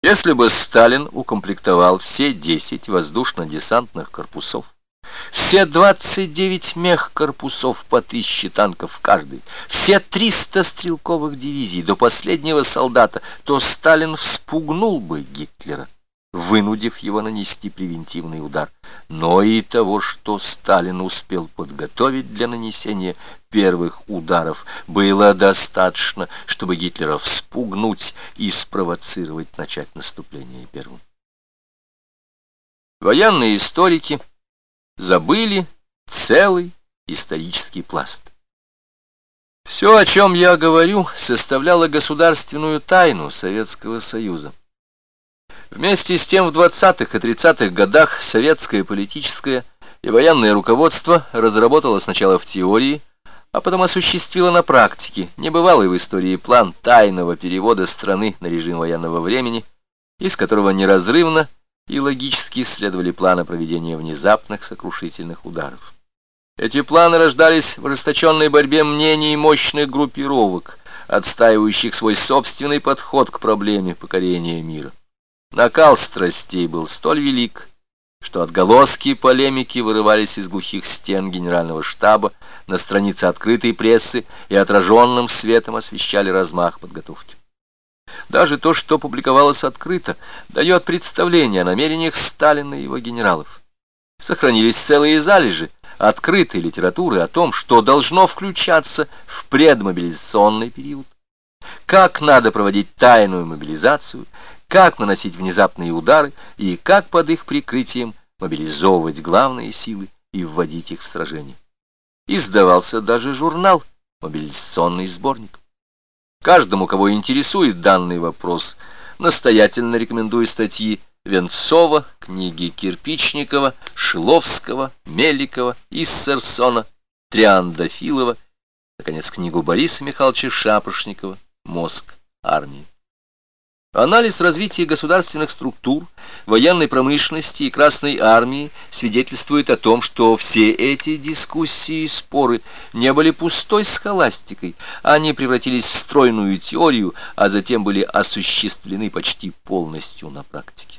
Если бы Сталин укомплектовал все 10 воздушно-десантных корпусов, все 29 мехкорпусов по 1000 танков каждый, все 300 стрелковых дивизий до последнего солдата, то Сталин вспугнул бы Гитлера, вынудив его нанести превентивный удар. Но и того, что Сталин успел подготовить для нанесения первых ударов, было достаточно, чтобы Гитлера вспугнуть и спровоцировать начать наступление первым. Военные историки забыли целый исторический пласт. Все, о чем я говорю, составляло государственную тайну Советского Союза. Вместе с тем в 20-х и 30-х годах советское политическое и военное руководство разработало сначала в теории, а потом осуществило на практике небывалый в истории план тайного перевода страны на режим военного времени, из которого неразрывно и логически следовали планы проведения внезапных сокрушительных ударов. Эти планы рождались в ожесточенной борьбе мнений мощных группировок, отстаивающих свой собственный подход к проблеме покорения мира. Накал страстей был столь велик, что отголоски полемики вырывались из глухих стен генерального штаба на странице открытой прессы и отраженным светом освещали размах подготовки. Даже то, что публиковалось открыто, дает представление о намерениях Сталина и его генералов. Сохранились целые залежи открытой литературы о том, что должно включаться в предмобилизационный период, как надо проводить тайную мобилизацию, как наносить внезапные удары и как под их прикрытием мобилизовывать главные силы и вводить их в сражение. Издавался даже журнал «Мобилизационный сборник». Каждому, кого интересует данный вопрос, настоятельно рекомендую статьи Венцова, книги Кирпичникова, Шиловского, Меликова, Иссерсона, Триандафилова, наконец, книгу Бориса Михайловича Шапошникова «Мозг армии». Анализ развития государственных структур, военной промышленности и Красной армии свидетельствует о том, что все эти дискуссии и споры не были пустой схоластикой, они превратились в стройную теорию, а затем были осуществлены почти полностью на практике.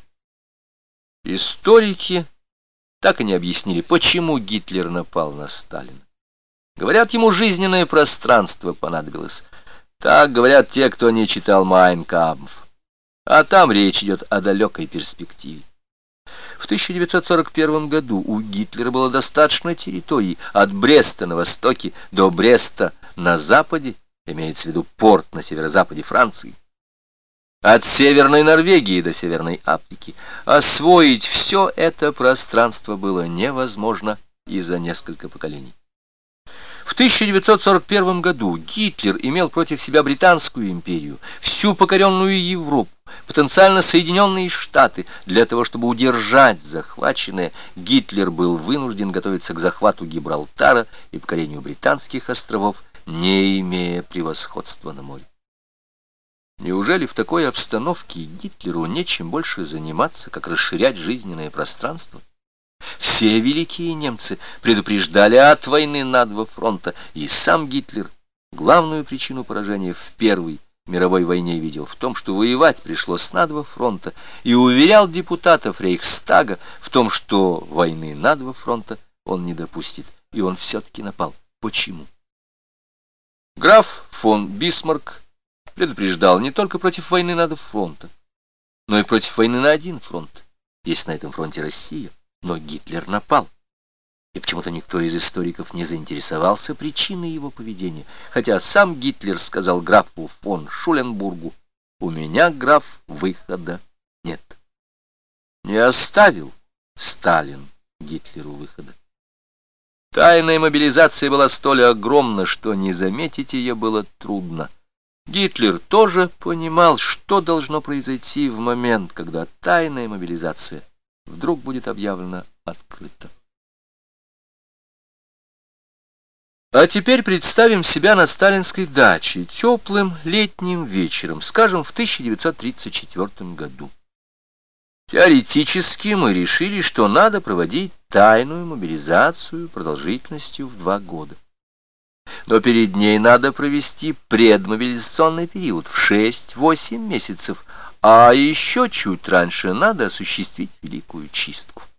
Историки так и не объяснили, почему Гитлер напал на Сталина. Говорят, ему жизненное пространство понадобилось. Так говорят те, кто не читал «Майн кампф». А там речь идет о далекой перспективе. В 1941 году у Гитлера было достаточно территорий от Бреста на востоке до Бреста на западе, имеется в виду порт на северо-западе Франции, от Северной Норвегии до Северной Африки. Освоить все это пространство было невозможно и за несколько поколений. В 1941 году Гитлер имел против себя Британскую империю, всю покоренную Европу, потенциально Соединенные Штаты. Для того, чтобы удержать захваченное, Гитлер был вынужден готовиться к захвату Гибралтара и покорению британских островов, не имея превосходства на море. Неужели в такой обстановке Гитлеру нечем больше заниматься, как расширять жизненное пространство? Все великие немцы предупреждали от войны на два фронта, и сам Гитлер главную причину поражения в Первой мировой войне видел в том, что воевать пришлось на два фронта, и уверял депутатов Рейхстага в том, что войны на два фронта он не допустит, и он все-таки напал. Почему? Граф фон Бисмарк предупреждал не только против войны на два фронта, но и против войны на один фронт, если на этом фронте Россия. Но Гитлер напал, и почему-то никто из историков не заинтересовался причиной его поведения, хотя сам Гитлер сказал графу фон Шуленбургу: «У меня, граф, выхода нет». Не оставил Сталин Гитлеру выхода. Тайная мобилизация была столь огромна, что не заметить ее было трудно. Гитлер тоже понимал, что должно произойти в момент, когда тайная мобилизация вдруг будет объявлено открыто. А теперь представим себя на сталинской даче теплым летним вечером, скажем, в 1934 году. Теоретически мы решили, что надо проводить тайную мобилизацию продолжительностью в 2 года. Но перед ней надо провести предмобилизационный период в 6-8 месяцев, А еще чуть раньше надо осуществить великую чистку.